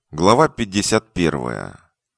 Глава 51.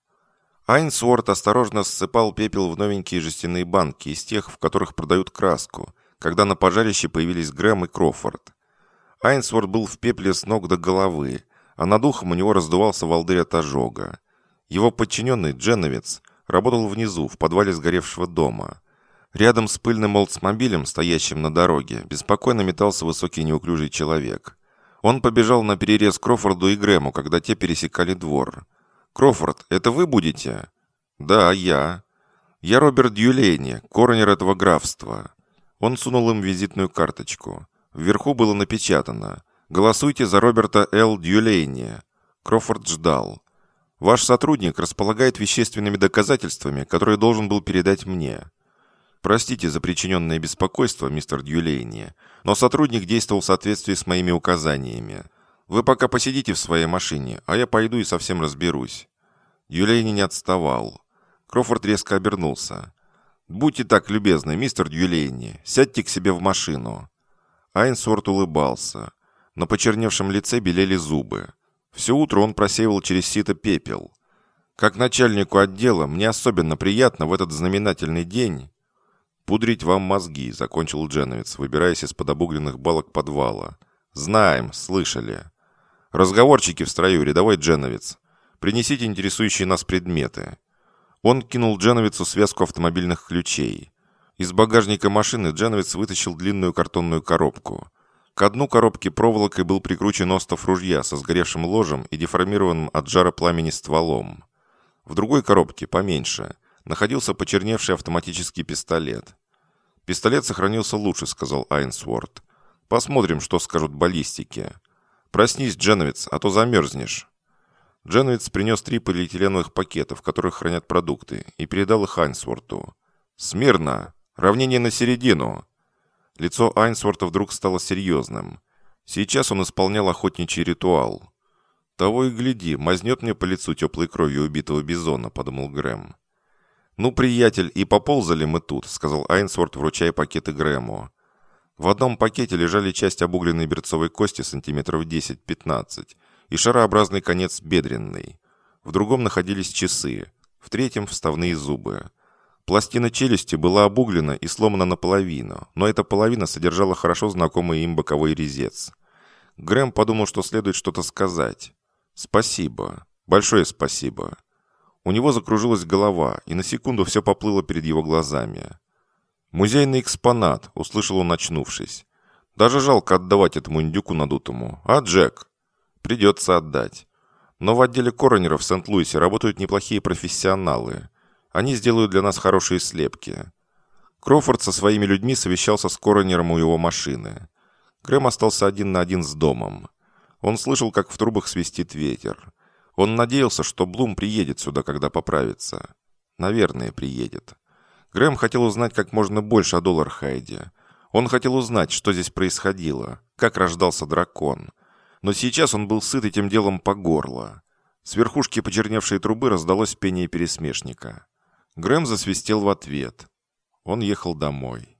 Айнсворт осторожно ссыпал пепел в новенькие жестяные банки из тех, в которых продают краску, когда на пожарище появились Грэм и Крофорд. Айнсворт был в пепле с ног до головы, а над ухом у него раздувался волдырь от ожога. Его подчиненный, Дженовец, работал внизу, в подвале сгоревшего дома. Рядом с пыльным олдсмобилем, стоящим на дороге, беспокойно метался высокий неуклюжий человек. Он побежал на перерез Крофорду и Грэму, когда те пересекали двор. «Крофорд, это вы будете?» «Да, я. Я Роберт Дьюлейни, коронер этого графства». Он сунул им визитную карточку. Вверху было напечатано: «Голосуйте за Роберта Л. Дьюлейни». Крофорд ждал. «Ваш сотрудник располагает вещественными доказательствами, которые должен был передать мне». «Простите за причиненное беспокойство, мистер Дьюлейни, но сотрудник действовал в соответствии с моими указаниями. Вы пока посидите в своей машине, а я пойду и совсем разберусь». Дьюлейни не отставал. Крофорд резко обернулся. «Будьте так любезны, мистер Дьюлейни, сядьте к себе в машину». Айнсворт улыбался. На почерневшем лице белели зубы. Все утро он просеивал через сито пепел. «Как начальнику отдела, мне особенно приятно в этот знаменательный день...» «Пудрить вам мозги», — закончил Дженовец, выбираясь из-под обугленных балок подвала. «Знаем, слышали. Разговорчики в строю, рядовой Дженовец. Принесите интересующие нас предметы». Он кинул Дженовецу связку автомобильных ключей. Из багажника машины Дженовец вытащил длинную картонную коробку. К дну коробки проволокой был прикручен остов ружья со сгоревшим ложем и деформированным от жара пламени стволом. В другой коробке, поменьше, находился почерневший автоматический пистолет. «Пистолет сохранился лучше», — сказал Айнсворт. «Посмотрим, что скажут баллистики. Проснись, Дженовец, а то замерзнешь». Дженовец принес 3 полиэтиленовых пакета, в которых хранят продукты, и передал их Айнсворту. «Смирно! Равнение на середину!» Лицо Айнсворта вдруг стало серьезным. Сейчас он исполнял охотничий ритуал. «Того и гляди, мазнет мне по лицу теплой кровью убитого бизона», — подумал Грэм. «Ну, приятель, и поползали мы тут», — сказал Айнсворт, вручая пакеты Грэму. В одном пакете лежали часть обугленной берцовой кости сантиметров 10-15 и шарообразный конец бедренный. В другом находились часы, в третьем — вставные зубы. Пластина челюсти была обуглена и сломана наполовину, но эта половина содержала хорошо знакомый им боковой резец. Грэм подумал, что следует что-то сказать. «Спасибо. Большое спасибо». У него закружилась голова, и на секунду все поплыло перед его глазами. «Музейный экспонат», — услышал он, очнувшись. «Даже жалко отдавать этому индюку надутому. А, Джек?» «Придется отдать. Но в отделе коронеров в Сент-Луисе работают неплохие профессионалы. Они сделают для нас хорошие слепки». Крофорд со своими людьми совещался с коронером у его машины. Грэм остался один на один с домом. Он слышал, как в трубах свистит ветер. Он надеялся, что Блум приедет сюда, когда поправится. Наверное, приедет. Грэм хотел узнать как можно больше о Доллархайде. Он хотел узнать, что здесь происходило, как рождался дракон. Но сейчас он был сыт этим делом по горло. С верхушки почерневшей трубы раздалось пение пересмешника. Грэм засвистел в ответ. Он ехал домой.